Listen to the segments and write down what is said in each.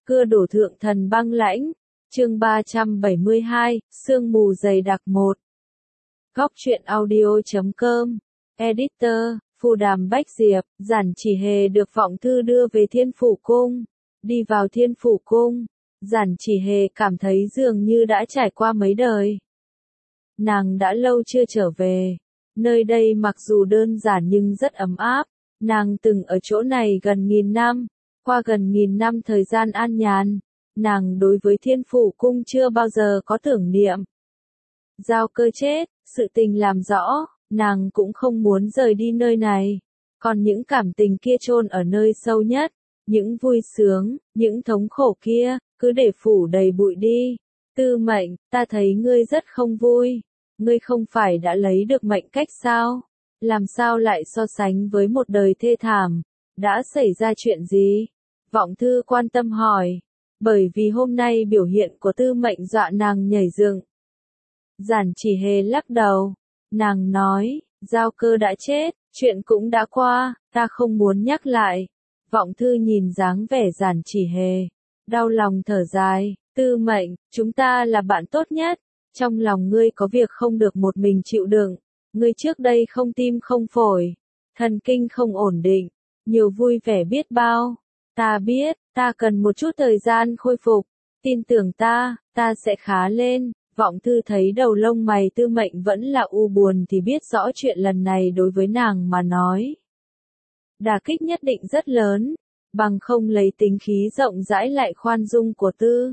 Cưa đổ thượng thần băng lãnh. Chương 372, sương mù dày đặc 1. Góc truyện audio.com. Editor, Phù Đàm Bách Diệp. Giản Chỉ Hề được vọng thư đưa về Thiên Phủ Cung. Đi vào Thiên Phủ Cung, Giản Chỉ Hề cảm thấy dường như đã trải qua mấy đời. Nàng đã lâu chưa trở về. Nơi đây mặc dù đơn giản nhưng rất ấm áp. Nàng từng ở chỗ này gần 1000 năm. Qua gần 1000 năm thời gian an nhàn, nàng đối với Thiên Phủ Cung chưa bao giờ có tưởng niệm. Giao Cơ chết, sự tình làm rõ, nàng cũng không muốn rời đi nơi này. Còn những cảm tình kia chôn ở nơi sâu nhất, những vui sướng, những thống khổ kia, cứ để phủ đầy bụi đi. Tư Mệnh, ta thấy ngươi rất không vui. Ngươi không phải đã lấy được mệnh cách sao? Làm sao lại so sánh với một đời thê thảm? Đã xảy ra chuyện gì? Vọng thư quan tâm hỏi. Bởi vì hôm nay biểu hiện của Tư Mệnh dọa nàng nhảy dựng. Giản Chỉ Hề lắc đầu. Nàng nói, Giao Cơ đã chết, chuyện cũng đã qua, ta không muốn nhắc lại. Vọng thư nhìn dáng vẻ Giản Chỉ Hề, đau lòng thở dài. Tư Mệnh, chúng ta là bạn tốt nhất. Trong lòng ngươi có việc không được một mình chịu đựng. Ngươi trước đây không tim không phổi, thần kinh không ổn định, nhiều vui vẻ biết bao. Ta biết, ta cần một chút thời gian khôi phục. Tin tưởng ta sẽ khá lên. Vọng thư thấy đầu lông mày Tư Mệnh vẫn là u buồn thì biết rõ chuyện lần này đối với nàng mà nói. Đả kích nhất định rất lớn, bằng không lấy tính khí rộng rãi lại khoan dung của Tư.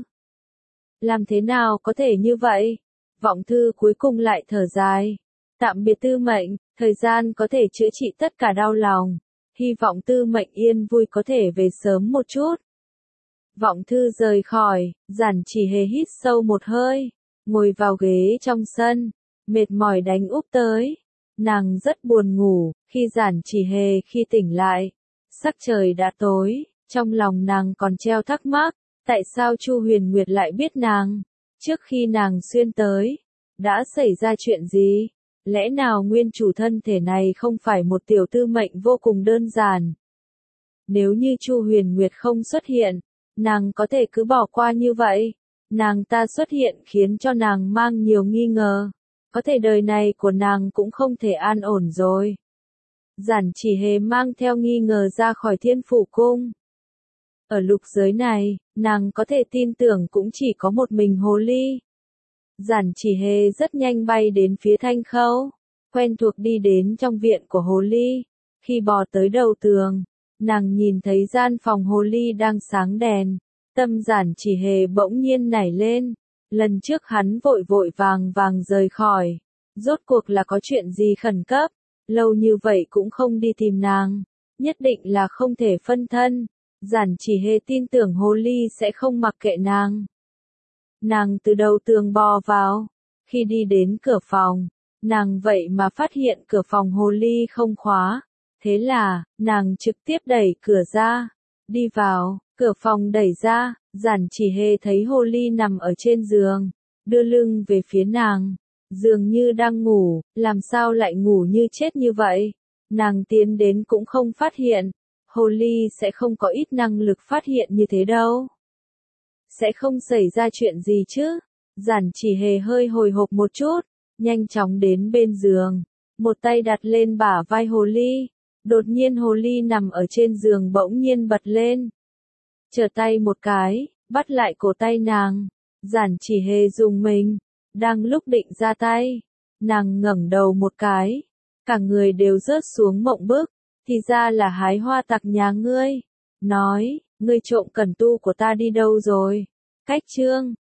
Làm thế nào có thể như vậy? Vọng thư cuối cùng lại thở dài. Tạm biệt Tư Mệnh, thời gian có thể chữa trị tất cả đau lòng. Hy vọng Tư Mệnh yên vui có thể về sớm một chút. Vọng thư rời khỏi, Giản Chỉ Hề hít sâu một hơi, ngồi vào ghế trong sân, mệt mỏi đánh úp tới. Nàng rất buồn ngủ, khi Giản Chỉ Hề khi tỉnh lại, sắc trời đã tối, trong lòng nàng còn treo thắc mắc, tại sao Chu Huyền Nguyệt lại biết nàng? Trước khi nàng xuyên tới, đã xảy ra chuyện gì? Lẽ nào nguyên chủ thân thể này không phải một tiểu Tư Mệnh vô cùng đơn giản? Nếu như Chu Huyền Nguyệt không xuất hiện, nàng có thể cứ bỏ qua như vậy. Nàng ta xuất hiện khiến cho nàng mang nhiều nghi ngờ. Có thể đời này của nàng cũng không thể an ổn rồi. Giản Chỉ Hề mang theo nghi ngờ ra khỏi Thiên Phủ Cung. Ở lục giới này, nàng có thể tin tưởng cũng chỉ có một mình Hồ Ly. Giản Chỉ Hề rất nhanh bay đến phía Thanh Khâu, quen thuộc đi đến trong viện của Hồ Ly. Khi bò tới đầu tường, nàng nhìn thấy gian phòng Hồ Ly đang sáng đèn. Tâm Giản Chỉ Hề bỗng nhiên nảy lên. Lần trước hắn vội vội vàng rời khỏi. Rốt cuộc là có chuyện gì khẩn cấp? Lâu như vậy cũng không đi tìm nàng. Nhất định là không thể phân thân. Giản Chỉ Hề tin tưởng Hồ Ly sẽ không mặc kệ nàng. Nàng từ đầu tường bò vào. Khi đi đến cửa phòng, nàng vậy mà phát hiện cửa phòng Hồ Ly không khóa. Thế là, nàng trực tiếp đẩy cửa ra. Đi vào, cửa phòng đẩy ra, Giản Chỉ Hề thấy Hồ Ly nằm ở trên giường, đưa lưng về phía nàng. Dường như đang ngủ, làm sao lại ngủ như chết như vậy? Nàng tiến đến cũng không phát hiện. Hồ Ly sẽ không có ít năng lực phát hiện như thế đâu. Sẽ không xảy ra chuyện gì chứ? Giản Chỉ Hề hơi hồi hộp một chút, nhanh chóng đến bên giường, một tay đặt lên bả vai Hồ Ly. Đột nhiên Hồ Ly nằm ở trên giường bỗng nhiên bật lên. Trở tay một cái, bắt lại cổ tay nàng. Giản Chỉ Hề dùng mình. Đang lúc định ra tay, nàng ngẩng đầu một cái, cả người đều rớt xuống mộng bức. Thì ra là hái hoa tặc nhà ngươi. Nói, ngươi trộm cẩn tu của ta đi đâu rồi? Cách chương